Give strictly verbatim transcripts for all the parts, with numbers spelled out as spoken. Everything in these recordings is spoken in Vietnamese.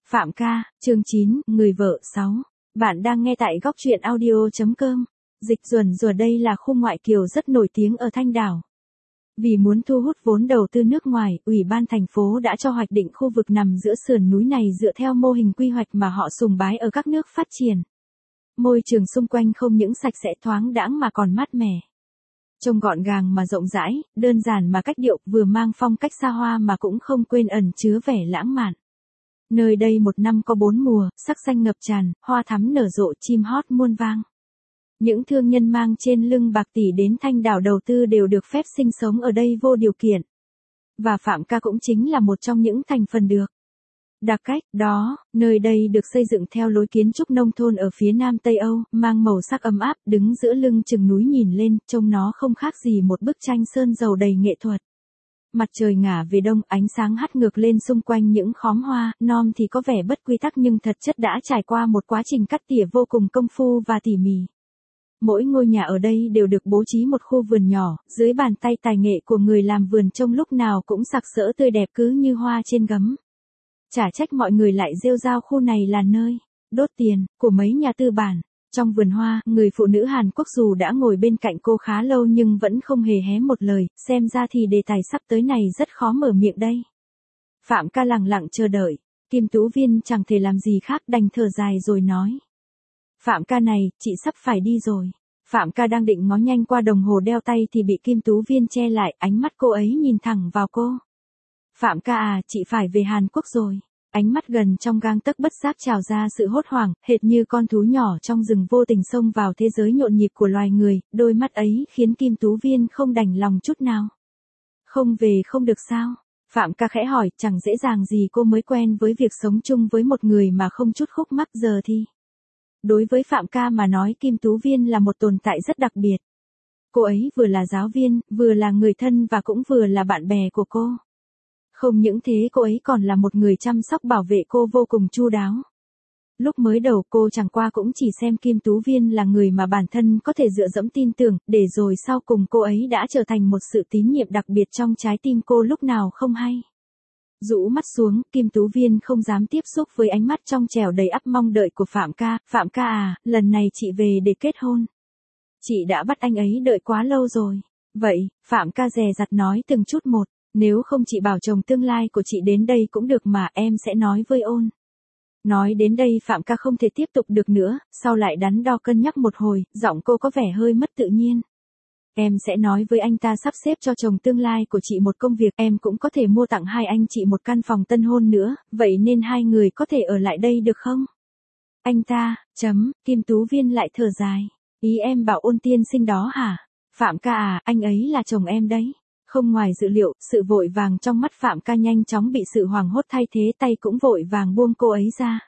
Phạm ca, chương chín, người vợ sáu. Bạn đang nghe tại góc truyện audio chấm com. Dịch Duẩn Rùa đây là khu ngoại kiều rất nổi tiếng ở Thanh Đảo. Vì muốn thu hút vốn đầu tư nước ngoài, Ủy ban thành phố đã cho hoạch định khu vực nằm giữa sườn núi này dựa theo mô hình quy hoạch mà họ sùng bái ở các nước phát triển. Môi trường xung quanh không những sạch sẽ thoáng đãng mà còn mát mẻ. Trông gọn gàng mà rộng rãi, đơn giản mà cách điệu, vừa mang phong cách xa hoa mà cũng không quên ẩn chứa vẻ lãng mạn. Nơi đây một năm có bốn mùa, sắc xanh ngập tràn, hoa thắm nở rộ, chim hót muôn vang. Những thương nhân mang trên lưng bạc tỷ đến Thanh Đảo đầu tư đều được phép sinh sống ở đây vô điều kiện. Và Phạm ca cũng chính là một trong những thành phần được. Đặc cách đó, nơi đây được xây dựng theo lối kiến trúc nông thôn ở phía Nam Tây Âu, mang màu sắc ấm áp, đứng giữa lưng chừng núi nhìn lên, trông nó không khác gì một bức tranh sơn dầu đầy nghệ thuật. Mặt trời ngả về đông, ánh sáng hắt ngược lên xung quanh những khóm hoa, non thì có vẻ bất quy tắc nhưng thật chất đã trải qua một quá trình cắt tỉa vô cùng công phu và tỉ mỉ. Mỗi ngôi nhà ở đây đều được bố trí một khu vườn nhỏ, dưới bàn tay tài nghệ của người làm vườn trông lúc nào cũng sặc sỡ tươi đẹp cứ như hoa trên gấm. Chả trách mọi người lại rêu rao khu này là nơi đốt tiền của mấy nhà tư bản. Trong vườn hoa, người phụ nữ Hàn Quốc dù đã ngồi bên cạnh cô khá lâu nhưng vẫn không hề hé một lời, xem ra thì đề tài sắp tới này rất khó mở miệng đây. Phạm ca lặng lặng chờ đợi, Kim Tú Viên chẳng thể làm gì khác đành thở dài rồi nói. Phạm ca này, chị sắp phải đi rồi. Phạm ca đang định ngó nhanh qua đồng hồ đeo tay thì bị Kim Tú Viên che lại, ánh mắt cô ấy nhìn thẳng vào cô. Phạm ca à, chị phải về Hàn Quốc rồi. Ánh mắt gần trong gang tấc bất giác trào ra sự hốt hoảng, hệt như con thú nhỏ trong rừng vô tình xông vào thế giới nhộn nhịp của loài người, đôi mắt ấy khiến Kim Tú Viên không đành lòng chút nào. Không về không được sao? Phạm ca khẽ hỏi, chẳng dễ dàng gì cô mới quen với việc sống chung với một người mà không chút khúc mắc giờ thì. Đối với Phạm ca mà nói Kim Tú Viên là một tồn tại rất đặc biệt. Cô ấy vừa là giáo viên, vừa là người thân và cũng vừa là bạn bè của cô. Không những thế cô ấy còn là một người chăm sóc bảo vệ cô vô cùng chu đáo. Lúc mới đầu cô chẳng qua cũng chỉ xem Kim Tú Viên là người mà bản thân có thể dựa dẫm tin tưởng, để rồi sau cùng cô ấy đã trở thành một sự tín nhiệm đặc biệt trong trái tim cô lúc nào không hay. Rũ mắt xuống, Kim Tú Viên không dám tiếp xúc với ánh mắt trong trẻo đầy ắp mong đợi của Phạm ca. Phạm ca à, lần này chị về để kết hôn. Chị đã bắt anh ấy đợi quá lâu rồi. Vậy, Phạm ca dè dặt nói từng chút một. Nếu không chị bảo chồng tương lai của chị đến đây cũng được mà em sẽ nói với ôn. Nói đến đây Phạm ca không thể tiếp tục được nữa, sau lại đắn đo cân nhắc một hồi, giọng cô có vẻ hơi mất tự nhiên. Em sẽ nói với anh ta sắp xếp cho chồng tương lai của chị một công việc, em cũng có thể mua tặng hai anh chị một căn phòng tân hôn nữa, vậy nên hai người có thể ở lại đây được không? Anh ta, chấm, Kim Tú Viên lại thở dài. Ý em bảo Ôn tiên sinh đó hả? Phạm ca à, anh ấy là chồng em đấy. Không ngoài dự liệu, sự vội vàng trong mắt Phạm ca nhanh chóng bị sự hoảng hốt thay thế, tay cũng vội vàng buông cô ấy ra.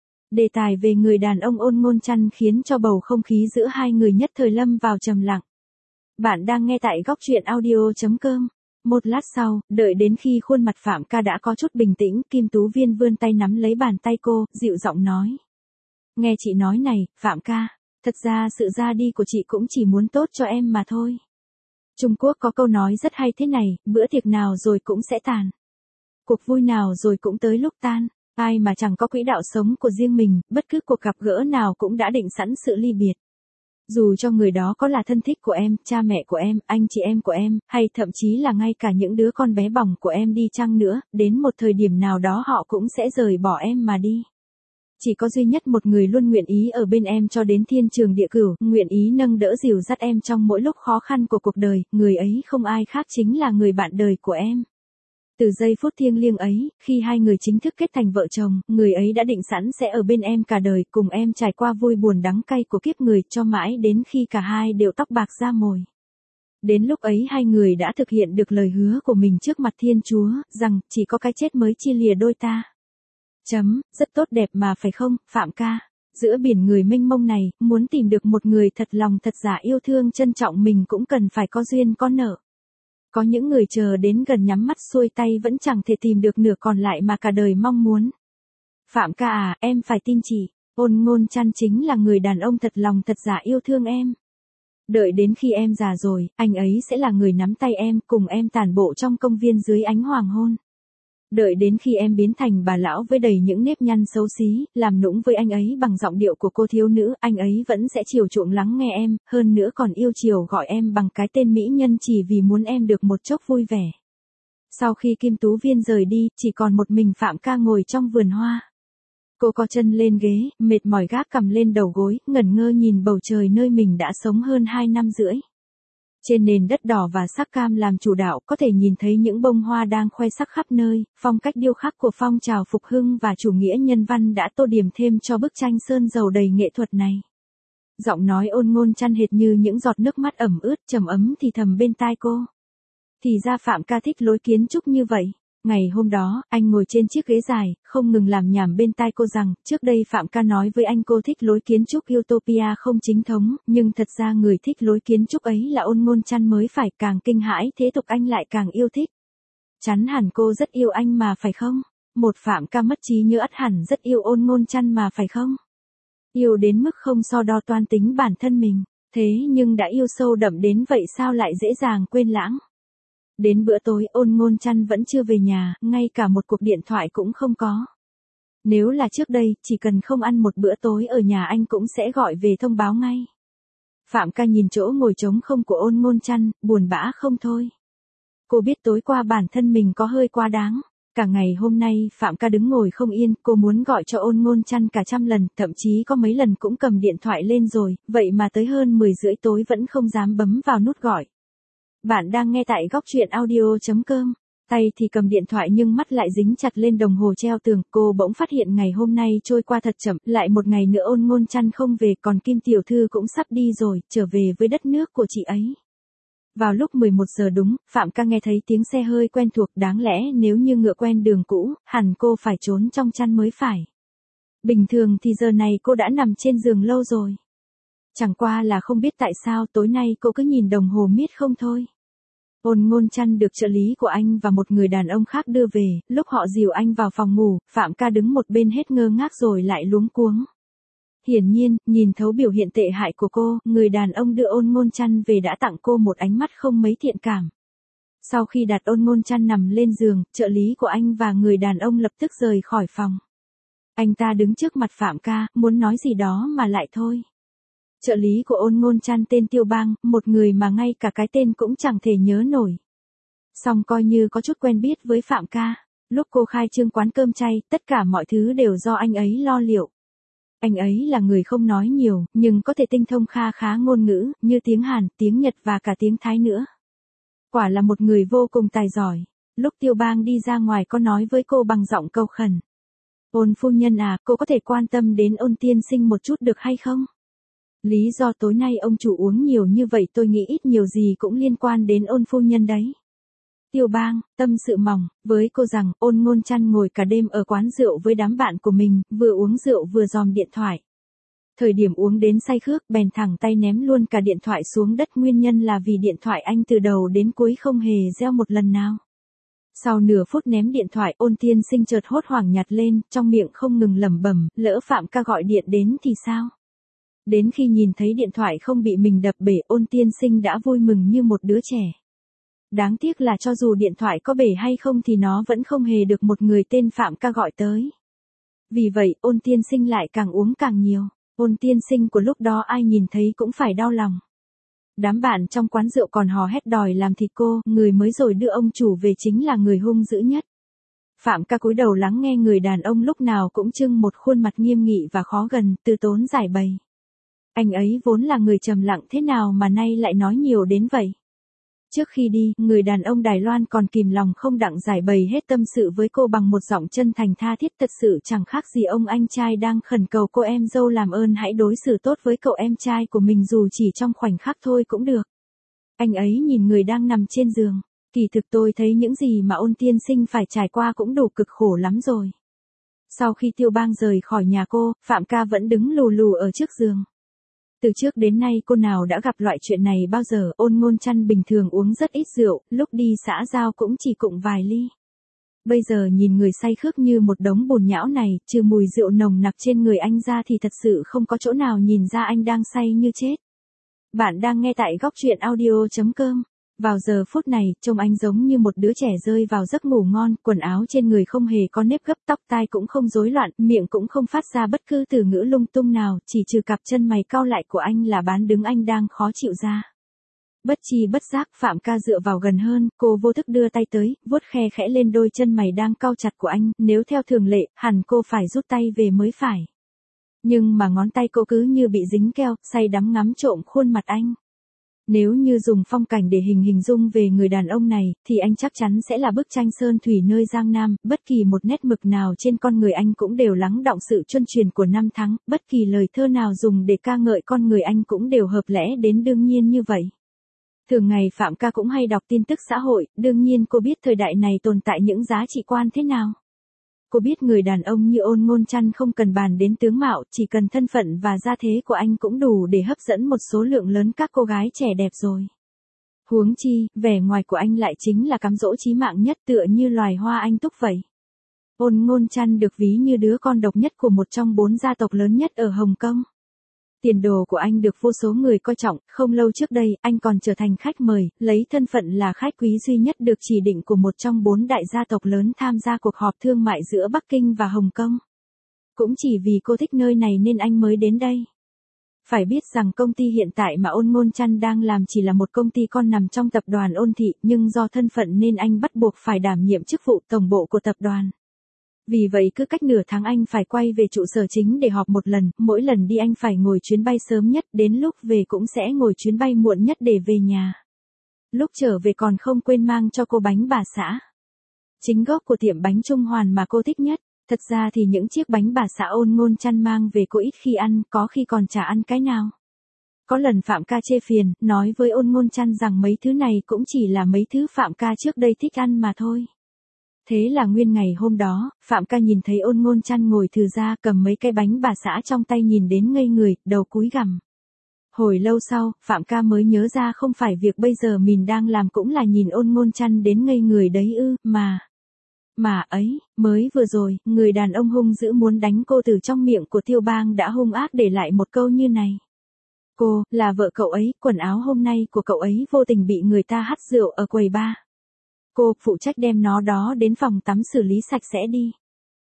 Đề tài về người đàn ông Ôn Ngôn Chăn khiến cho bầu không khí giữa hai người nhất thời lâm vào trầm lặng. Bạn đang nghe tại góc truyện audio chấm com. Một lát sau, đợi đến khi khuôn mặt Phạm ca đã có chút bình tĩnh, Kim Tú Viên vươn tay nắm lấy bàn tay cô, dịu giọng nói. Nghe chị nói này, Phạm ca, thật ra sự ra đi của chị cũng chỉ muốn tốt cho em mà thôi. Trung Quốc có câu nói rất hay thế này, bữa tiệc nào rồi cũng sẽ tàn. Cuộc vui nào rồi cũng tới lúc tan. Ai mà chẳng có quỹ đạo sống của riêng mình, bất cứ cuộc gặp gỡ nào cũng đã định sẵn sự ly biệt. Dù cho người đó có là thân thích của em, cha mẹ của em, anh chị em của em, hay thậm chí là ngay cả những đứa con bé bỏng của em đi chăng nữa, đến một thời điểm nào đó họ cũng sẽ rời bỏ em mà đi. Chỉ có duy nhất một người luôn nguyện ý ở bên em cho đến thiên trường địa cửu, nguyện ý nâng đỡ dìu dắt em trong mỗi lúc khó khăn của cuộc đời, người ấy không ai khác chính là người bạn đời của em. Từ giây phút thiêng liêng ấy, khi hai người chính thức kết thành vợ chồng, người ấy đã định sẵn sẽ ở bên em cả đời, cùng em trải qua vui buồn đắng cay của kiếp người, cho mãi đến khi cả hai đều tóc bạc da mồi. Đến lúc ấy hai người đã thực hiện được lời hứa của mình trước mặt Thiên Chúa, rằng chỉ có cái chết mới chia lìa đôi ta. Chấm, rất tốt đẹp mà phải không, Phạm ca? Giữa biển người mênh mông này, muốn tìm được một người thật lòng thật giả yêu thương trân trọng mình cũng cần phải có duyên có nợ. Có những người chờ đến gần nhắm mắt xuôi tay vẫn chẳng thể tìm được nửa còn lại mà cả đời mong muốn. Phạm ca à, em phải tin chị, Ôn Ngôn Chăn chính là người đàn ông thật lòng thật giả yêu thương em. Đợi đến khi em già rồi, anh ấy sẽ là người nắm tay em, cùng em tản bộ trong công viên dưới ánh hoàng hôn. Đợi đến khi em biến thành bà lão với đầy những nếp nhăn xấu xí, làm nũng với anh ấy bằng giọng điệu của cô thiếu nữ, anh ấy vẫn sẽ chiều chuộng lắng nghe em, hơn nữa còn yêu chiều gọi em bằng cái tên mỹ nhân chỉ vì muốn em được một chốc vui vẻ. Sau khi Kim Tú Viên rời đi, chỉ còn một mình Phạm Ca ngồi trong vườn hoa. Cô co chân lên ghế, mệt mỏi gác cằm lên đầu gối, ngẩn ngơ nhìn bầu trời nơi mình đã sống hơn hai năm rưỡi. Trên nền đất đỏ và sắc cam làm chủ đạo, có thể nhìn thấy những bông hoa đang khoe sắc khắp nơi, phong cách điêu khắc của phong trào phục hưng và chủ nghĩa nhân văn đã tô điểm thêm cho bức tranh sơn dầu đầy nghệ thuật này. Giọng nói ôn ngôn chăn hệt như những giọt nước mắt ẩm ướt trầm ấm thì thầm bên tai cô. Thì ra Phạm Ca thích lối kiến trúc như vậy. Ngày hôm đó, anh ngồi trên chiếc ghế dài, không ngừng làm nhảm bên tai cô rằng, trước đây Phạm Ca nói với anh cô thích lối kiến trúc Utopia không chính thống, nhưng thật ra người thích lối kiến trúc ấy là ôn ngôn chăn mới phải, càng kinh hãi thế tục anh lại càng yêu thích. Chắn hẳn cô rất yêu anh mà phải không? Một Phạm Ca mất trí nhớ ắt hẳn rất yêu ôn ngôn chăn mà phải không? Yêu đến mức không so đo toan tính bản thân mình, thế nhưng đã yêu sâu đậm đến vậy sao lại dễ dàng quên lãng? Đến bữa tối ôn ngôn chăn vẫn chưa về nhà, ngay cả một cuộc điện thoại cũng không có. Nếu là trước đây, chỉ cần không ăn một bữa tối ở nhà anh cũng sẽ gọi về thông báo ngay. Phạm Ca nhìn chỗ ngồi trống không của ôn ngôn chăn, buồn bã không thôi. Cô biết tối qua bản thân mình có hơi quá đáng. Cả ngày hôm nay Phạm Ca đứng ngồi không yên, cô muốn gọi cho ôn ngôn chăn cả trăm lần, thậm chí có mấy lần cũng cầm điện thoại lên rồi, vậy mà tới hơn mười rưỡi tối vẫn không dám bấm vào nút gọi. Bạn đang nghe tại góc truyện audio chấm com. Tay thì cầm điện thoại nhưng mắt lại dính chặt lên đồng hồ treo tường, cô bỗng phát hiện ngày hôm nay trôi qua thật chậm, lại một ngày nữa ôn ngôn chăn không về, còn Kim tiểu thư cũng sắp đi rồi, trở về với đất nước của chị ấy. Vào lúc mười một giờ đúng, Phạm Ca nghe thấy tiếng xe hơi quen thuộc, đáng lẽ nếu như ngựa quen đường cũ, hẳn cô phải trốn trong chăn mới phải. Bình thường thì giờ này cô đã nằm trên giường lâu rồi. Chẳng qua là không biết tại sao tối nay cô cứ nhìn đồng hồ miết không thôi. Ôn ngôn chăn được trợ lý của anh và một người đàn ông khác đưa về, lúc họ dìu anh vào phòng ngủ, Phạm Ca đứng một bên hết ngơ ngác rồi lại luống cuống. Hiển nhiên, nhìn thấu biểu hiện tệ hại của cô, người đàn ông đưa ôn ngôn chăn về đã tặng cô một ánh mắt không mấy thiện cảm. Sau khi đặt ôn ngôn chăn nằm lên giường, trợ lý của anh và người đàn ông lập tức rời khỏi phòng. Anh ta đứng trước mặt Phạm Ca, muốn nói gì đó mà lại thôi. Trợ lý của ôn ngôn chăn tên Tiêu Bang, một người mà ngay cả cái tên cũng chẳng thể nhớ nổi. Song coi như có chút quen biết với Phạm Ca, lúc cô khai trương quán cơm chay, tất cả mọi thứ đều do anh ấy lo liệu. Anh ấy là người không nói nhiều, nhưng có thể tinh thông kha khá ngôn ngữ, như tiếng Hàn, tiếng Nhật và cả tiếng Thái nữa. Quả là một người vô cùng tài giỏi. Lúc Tiêu Bang đi ra ngoài có nói với cô bằng giọng cầu khẩn. Ôn phu nhân à, cô có thể quan tâm đến ôn tiên sinh một chút được hay không? Lý do tối nay ông chủ uống nhiều như vậy tôi nghĩ ít nhiều gì cũng liên quan đến ôn phu nhân đấy. Tiêu Bang, tâm sự mỏng, với cô rằng ôn ngôn chăn ngồi cả đêm ở quán rượu với đám bạn của mình, vừa uống rượu vừa dòm điện thoại. Thời điểm uống đến say khước, bèn thẳng tay ném luôn cả điện thoại xuống đất, nguyên nhân là vì điện thoại anh từ đầu đến cuối không hề reo một lần nào. Sau nửa phút ném điện thoại, ôn tiên sinh chợt hốt hoảng nhặt lên, trong miệng không ngừng lẩm bẩm, lỡ Phạm Ca gọi điện đến thì sao? Đến khi nhìn thấy điện thoại không bị mình đập bể, ôn tiên sinh đã vui mừng như một đứa trẻ. Đáng tiếc là cho dù điện thoại có bể hay không thì nó vẫn không hề được một người tên Phạm Ca gọi tới. Vì vậy, ôn tiên sinh lại càng uống càng nhiều. Ôn tiên sinh của lúc đó ai nhìn thấy cũng phải đau lòng. Đám bạn trong quán rượu còn hò hét đòi làm thịt cô, người mới rồi đưa ông chủ về chính là người hung dữ nhất. Phạm Ca cúi đầu lắng nghe người đàn ông lúc nào cũng trưng một khuôn mặt nghiêm nghị và khó gần, từ tốn giải bày. Anh ấy vốn là người trầm lặng thế nào mà nay lại nói nhiều đến vậy. Trước khi đi, người đàn ông Đài Loan còn kìm lòng không đặng giải bày hết tâm sự với cô bằng một giọng chân thành tha thiết, thật sự chẳng khác gì ông anh trai đang khẩn cầu cô em dâu làm ơn hãy đối xử tốt với cậu em trai của mình dù chỉ trong khoảnh khắc thôi cũng được. Anh ấy nhìn người đang nằm trên giường, kỳ thực tôi thấy những gì mà ôn tiên sinh phải trải qua cũng đủ cực khổ lắm rồi. Sau khi Tiêu Bang rời khỏi nhà cô, Phạm Ca vẫn đứng lù lù ở trước giường. Từ trước đến nay cô nào đã gặp loại chuyện này bao giờ, ôn ngôn chăn bình thường uống rất ít rượu, lúc đi xã giao cũng chỉ cụng vài ly. Bây giờ nhìn người say khước như một đống bùn nhão này, trừ mùi rượu nồng nặc trên người anh ra thì thật sự không có chỗ nào nhìn ra anh đang say như chết. Bạn đang nghe tại góc truyện audio chấm com. Vào giờ phút này, trông anh giống như một đứa trẻ rơi vào giấc ngủ ngon, quần áo trên người không hề có nếp gấp, tóc tai cũng không rối loạn, miệng cũng không phát ra bất cứ từ ngữ lung tung nào, chỉ trừ cặp chân mày cau lại của anh là bán đứng anh đang khó chịu ra. Bất chi bất giác, Phạm Ca dựa vào gần hơn, cô vô thức đưa tay tới, vuốt khe khẽ lên đôi chân mày đang cau chặt của anh, nếu theo thường lệ, hẳn cô phải rút tay về mới phải. Nhưng mà ngón tay cô cứ như bị dính keo, say đắm ngắm trộm khuôn mặt anh. Nếu như dùng phong cảnh để hình hình dung về người đàn ông này, thì anh chắc chắn sẽ là bức tranh sơn thủy nơi Giang Nam, bất kỳ một nét mực nào trên con người anh cũng đều lắng đọng sự chuân truyền của năm tháng, bất kỳ lời thơ nào dùng để ca ngợi con người anh cũng đều hợp lẽ đến đương nhiên như vậy. Thường ngày Phạm Ca cũng hay đọc tin tức xã hội, đương nhiên cô biết thời đại này tồn tại những giá trị quan thế nào. Cô biết người đàn ông như Ôn Ngôn Chăn không cần bàn đến tướng mạo, chỉ cần thân phận và gia thế của anh cũng đủ để hấp dẫn một số lượng lớn các cô gái trẻ đẹp rồi. Huống chi, vẻ ngoài của anh lại chính là cám dỗ chí mạng nhất, tựa như loài hoa anh túc vậy. Ôn Ngôn Chăn được ví như đứa con độc nhất của một trong bốn gia tộc lớn nhất ở Hồng Kông. Tiền đồ của anh được vô số người coi trọng, không lâu trước đây, anh còn trở thành khách mời, lấy thân phận là khách quý duy nhất được chỉ định của một trong bốn đại gia tộc lớn tham gia cuộc họp thương mại giữa Bắc Kinh và Hồng Kông. Cũng chỉ vì cô thích nơi này nên anh mới đến đây. Phải biết rằng công ty hiện tại mà Ôn Ngôn Chăn đang làm chỉ là một công ty con nằm trong tập đoàn Ôn Thị, nhưng do thân phận nên anh bắt buộc phải đảm nhiệm chức vụ tổng bộ của tập đoàn. Vì vậy cứ cách nửa tháng anh phải quay về trụ sở chính để họp một lần, mỗi lần đi anh phải ngồi chuyến bay sớm nhất, đến lúc về cũng sẽ ngồi chuyến bay muộn nhất để về nhà. Lúc trở về còn không quên mang cho cô bánh bà xã. Chính gốc của tiệm bánh Trung Hoàn mà cô thích nhất, thật ra thì những chiếc bánh bà xã Ôn Ngôn Chăn mang về cô ít khi ăn, có khi còn chả ăn cái nào. Có lần Phạm Ca chê phiền, nói với Ôn Ngôn Chăn rằng mấy thứ này cũng chỉ là mấy thứ Phạm Ca trước đây thích ăn mà thôi. Thế là nguyên ngày hôm đó, Phạm Ca nhìn thấy Ôn Ngôn Chăn ngồi thừ ra cầm mấy cái bánh bà xã trong tay nhìn đến ngây người, đầu cúi gằm. Hồi lâu sau, Phạm Ca mới nhớ ra không phải việc bây giờ mình đang làm cũng là nhìn Ôn Ngôn Chăn đến ngây người đấy ư, mà. Mà ấy, mới vừa rồi, người đàn ông hung dữ muốn đánh cô từ trong miệng của Tiêu Bang đã hung ác để lại một câu như này. Cô, là vợ cậu ấy, quần áo hôm nay của cậu ấy vô tình bị người ta hắt rượu ở quầy bar. Cô, phụ trách đem nó đó đến phòng tắm xử lý sạch sẽ đi.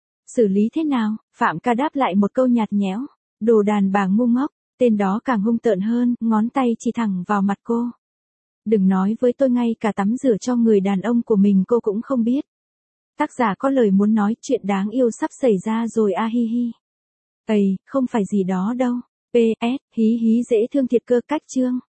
Xử lý thế nào? Phạm Ca đáp lại một câu nhạt nhẽo. Đồ đàn bà ngu ngốc, tên đó càng hung tợn hơn, ngón tay chỉ thẳng vào mặt cô. Đừng nói với tôi ngay cả tắm rửa cho người đàn ông của mình cô cũng không biết. Tác giả có lời muốn nói chuyện đáng yêu sắp xảy ra rồi a hi hi. Ây, không phải gì đó đâu. pê ét, hí hí dễ thương thiệt cơ cách chương.